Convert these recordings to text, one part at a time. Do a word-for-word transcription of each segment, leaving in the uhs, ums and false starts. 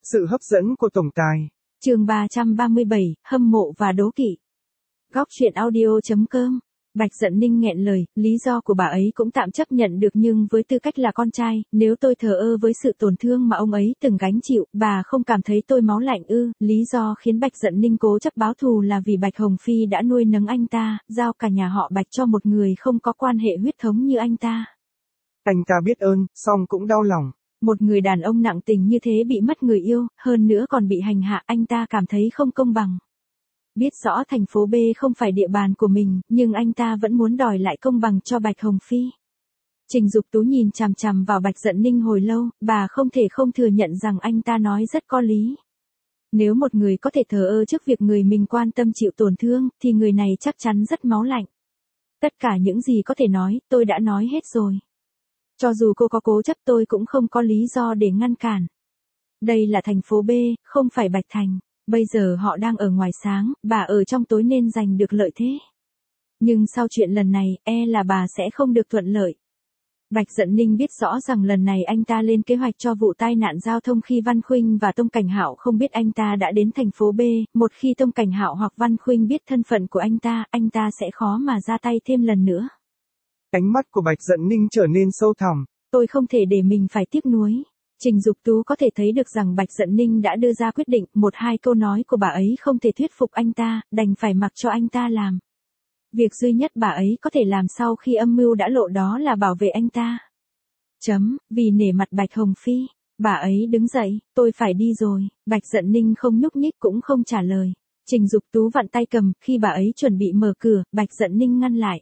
Sự hấp dẫn của tổng tài. Chương ba trăm ba mươi bảy, hâm mộ và đố kỵ. Góc truyện audio chấm com. Bạch Dận Ninh nghẹn lời, lý do của bà ấy cũng tạm chấp nhận được, nhưng với tư cách là con trai, nếu tôi thờ ơ với sự tổn thương mà ông ấy từng gánh chịu, bà không cảm thấy tôi máu lạnh ư? Lý do khiến Bạch Dận Ninh cố chấp báo thù là vì Bạch Hồng Phi đã nuôi nấng anh ta, giao cả nhà họ Bạch cho một người không có quan hệ huyết thống như anh ta. Anh ta biết ơn, song cũng đau lòng. Một người đàn ông nặng tình như thế bị mất người yêu, hơn nữa còn bị hành hạ, anh ta cảm thấy không công bằng. Biết rõ thành phố B không phải địa bàn của mình, nhưng anh ta vẫn muốn đòi lại công bằng cho Bạch Hồng Phi. Trình Dục Tú nhìn chằm chằm vào Bạch Dận Ninh hồi lâu, bà không thể không thừa nhận rằng anh ta nói rất có lý. Nếu một người có thể thờ ơ trước việc người mình quan tâm chịu tổn thương, thì người này chắc chắn rất máu lạnh. Tất cả những gì có thể nói, tôi đã nói hết rồi. Cho dù cô có cố chấp tôi cũng không có lý do để ngăn cản. Đây là thành phố B, không phải Bạch Thành. Bây giờ họ đang ở ngoài sáng, bà ở trong tối nên giành được lợi thế. Nhưng sau chuyện lần này, e là bà sẽ không được thuận lợi. Bạch Dận Ninh biết rõ rằng lần này anh ta lên kế hoạch cho vụ tai nạn giao thông khi Văn Khuynh và Tông Cảnh Hạo không biết anh ta đã đến thành phố B. Một khi Tông Cảnh Hạo hoặc Văn Khuynh biết thân phận của anh ta, anh ta sẽ khó mà ra tay thêm lần nữa. Ánh mắt của Bạch Dận Ninh trở nên sâu thẳm. Tôi không thể để mình phải tiếc nuối. Trình Dục Tú có thể thấy được rằng Bạch Dận Ninh đã đưa ra quyết định, một hai câu nói của bà ấy không thể thuyết phục anh ta, đành phải mặc cho anh ta làm. Việc duy nhất bà ấy có thể làm sau khi âm mưu đã lộ đó là bảo vệ anh ta. Chấm, vì nể mặt Bạch Hồng Phi, bà ấy đứng dậy, tôi phải đi rồi. Bạch Dận Ninh không nhúc nhích cũng không trả lời. Trình Dục Tú vặn tay cầm, khi bà ấy chuẩn bị mở cửa, Bạch Dận Ninh ngăn lại.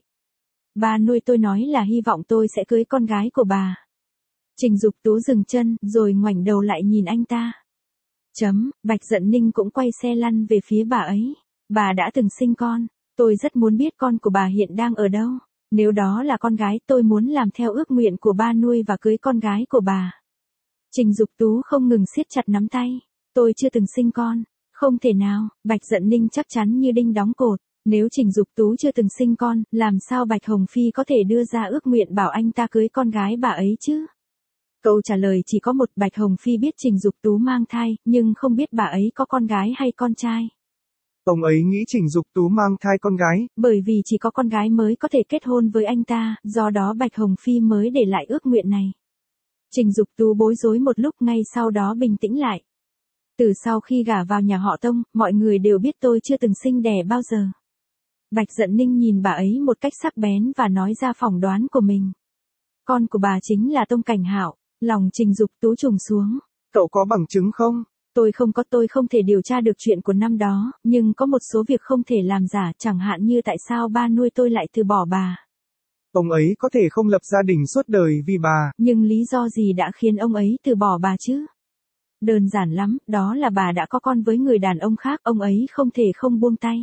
Bà nuôi tôi nói là hy vọng tôi sẽ cưới con gái của bà. Trình Dục Tú dừng chân, rồi ngoảnh đầu lại nhìn anh ta. Chấm, Bạch Dận Ninh cũng quay xe lăn về phía bà ấy. Bà đã từng sinh con, tôi rất muốn biết con của bà hiện đang ở đâu. Nếu đó là con gái, tôi muốn làm theo ước nguyện của ba nuôi và cưới con gái của bà. Trình Dục Tú không ngừng siết chặt nắm tay. Tôi chưa từng sinh con. Không thể nào, Bạch Dận Ninh chắc chắn như đinh đóng cột. Nếu Trình Dục Tú chưa từng sinh con, làm sao Bạch Hồng Phi có thể đưa ra ước nguyện bảo anh ta cưới con gái bà ấy chứ? Câu trả lời chỉ có một. Bạch Hồng Phi biết Trình Dục Tú mang thai, nhưng không biết bà ấy có con gái hay con trai. Ông ấy nghĩ Trình Dục Tú mang thai con gái. Bởi vì chỉ có con gái mới có thể kết hôn với anh ta, do đó Bạch Hồng Phi mới để lại ước nguyện này. Trình Dục Tú bối rối một lúc, ngay sau đó bình tĩnh lại. Từ sau khi gả vào nhà họ Tông, mọi người đều biết tôi chưa từng sinh đẻ bao giờ. Bạch Dận Ninh nhìn bà ấy một cách sắc bén và nói ra phỏng đoán của mình. Con của bà chính là Tông Cảnh Hạo. Lòng Trình Dục Tú trùng xuống. Cậu có bằng chứng không? Tôi không có, tôi không thể điều tra được chuyện của năm đó, nhưng có một số việc không thể làm giả, chẳng hạn như tại sao ba nuôi tôi lại từ bỏ bà. Ông ấy có thể không lập gia đình suốt đời vì bà. Nhưng lý do gì đã khiến ông ấy từ bỏ bà chứ? Đơn giản lắm, đó là bà đã có con với người đàn ông khác, ông ấy không thể không buông tay.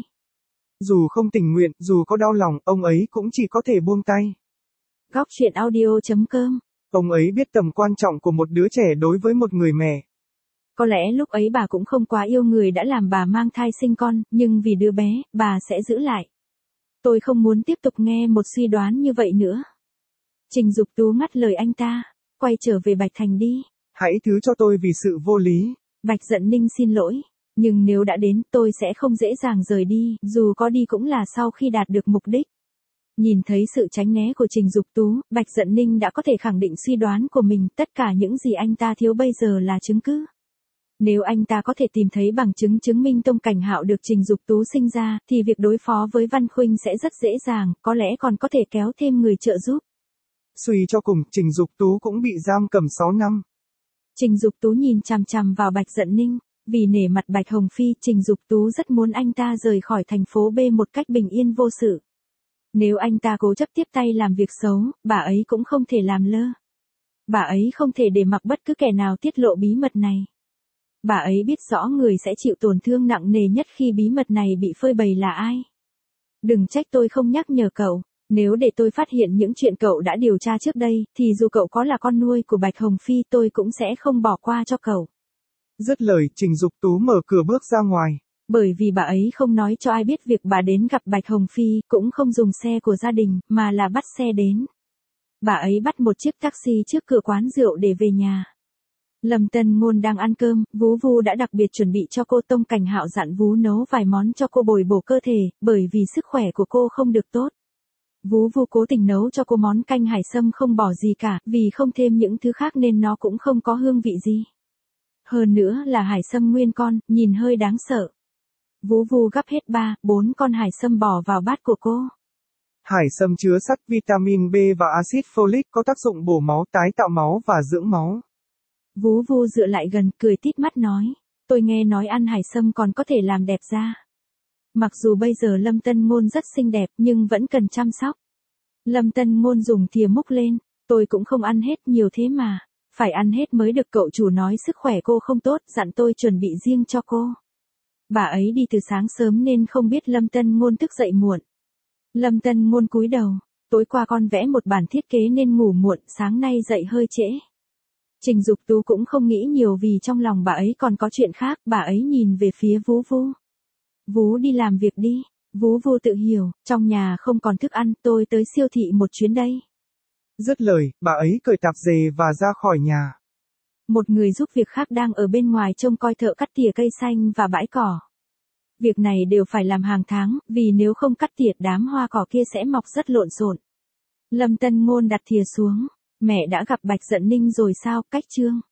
Dù không tình nguyện, dù có đau lòng, ông ấy cũng chỉ có thể buông tay. Góc truyện audio chấm com. Ông ấy biết tầm quan trọng của một đứa trẻ đối với một người mẹ. Có lẽ lúc ấy bà cũng không quá yêu người đã làm bà mang thai sinh con, nhưng vì đứa bé, bà sẽ giữ lại. Tôi không muốn tiếp tục nghe một suy đoán như vậy nữa. Trình Dục Tú ngắt lời anh ta. Quay trở về Bạch Thành đi. Hãy thứ cho tôi vì sự vô lý. Bạch Dận Ninh xin lỗi. Nhưng nếu đã đến, tôi sẽ không dễ dàng rời đi, dù có đi cũng là sau khi đạt được mục đích. Nhìn thấy sự tránh né của Trình Dục Tú, Bạch Dận Ninh đã có thể khẳng định suy đoán của mình, tất cả những gì anh ta thiếu bây giờ là chứng cứ. Nếu anh ta có thể tìm thấy bằng chứng chứng minh Tông Cảnh Hạo được Trình Dục Tú sinh ra, thì việc đối phó với Văn Khuynh sẽ rất dễ dàng, có lẽ còn có thể kéo thêm người trợ giúp. Suy cho cùng, Trình Dục Tú cũng bị giam cầm sáu năm. Trình Dục Tú nhìn chằm chằm vào Bạch Dận Ninh, vì nể mặt Bạch Hồng Phi, Trình Dục Tú rất muốn anh ta rời khỏi thành phố B một cách bình yên vô sự. Nếu anh ta cố chấp tiếp tay làm việc xấu, bà ấy cũng không thể làm lơ. Bà ấy không thể để mặc bất cứ kẻ nào tiết lộ bí mật này. Bà ấy biết rõ người sẽ chịu tổn thương nặng nề nhất khi bí mật này bị phơi bày là ai. Đừng trách tôi không nhắc nhở cậu. Nếu để tôi phát hiện những chuyện cậu đã điều tra trước đây, thì dù cậu có là con nuôi của Bạch Hồng Phi tôi cũng sẽ không bỏ qua cho cậu. Dứt lời, Trình Dục Tú mở cửa bước ra ngoài. Bởi vì bà ấy không nói cho ai biết việc bà đến gặp Bạch Hồng Phi, cũng không dùng xe của gia đình, mà là bắt xe đến. Bà ấy bắt một chiếc taxi trước cửa quán rượu để về nhà. Lâm Tân Ngôn đang ăn cơm, Vú Vu đã đặc biệt chuẩn bị cho cô. Tông Cảnh Hạo dặn Vú nấu vài món cho cô bồi bổ cơ thể, bởi vì sức khỏe của cô không được tốt. Vú Vu cố tình nấu cho cô món canh hải sâm không bỏ gì cả, vì không thêm những thứ khác nên nó cũng không có hương vị gì. Hơn nữa là hải sâm nguyên con, nhìn hơi đáng sợ. Vú Vu gắp hết ba, bốn con hải sâm bỏ vào bát của cô. Hải sâm chứa sắt, vitamin B và axit folic có tác dụng bổ máu, tái tạo máu và dưỡng máu. Vú Vu dựa lại gần, cười tít mắt nói, tôi nghe nói ăn hải sâm còn có thể làm đẹp da. Mặc dù bây giờ Lâm Tân Ngôn rất xinh đẹp nhưng vẫn cần chăm sóc. Lâm Tân Ngôn dùng thìa múc lên, tôi cũng không ăn hết nhiều thế mà, phải ăn hết mới được. Cậu chủ nói sức khỏe cô không tốt, dặn tôi chuẩn bị riêng cho cô. Bà ấy đi từ sáng sớm nên không biết Lâm Tân Ngôn thức dậy muộn. Lâm Tân Ngôn cúi đầu, tối qua con vẽ một bản thiết kế nên ngủ muộn, sáng nay dậy hơi trễ. Trình Dục Tú cũng không nghĩ nhiều vì trong lòng bà ấy còn có chuyện khác, bà ấy nhìn về phía Vú Vu. Vú đi làm việc đi. Vú Vu tự hiểu, trong nhà không còn thức ăn, tôi tới siêu thị một chuyến đây. Dứt lời, bà ấy cởi tạp dề và ra khỏi nhà. Một người giúp việc khác đang ở bên ngoài trông coi thợ cắt tỉa cây xanh và bãi cỏ. Việc này đều phải làm hàng tháng, vì nếu không cắt tỉa đám hoa cỏ kia sẽ mọc rất lộn xộn. Lâm Tân Ngôn đặt thìa xuống. Mẹ đã gặp Bạch Dận Ninh rồi sao? Cách Trương.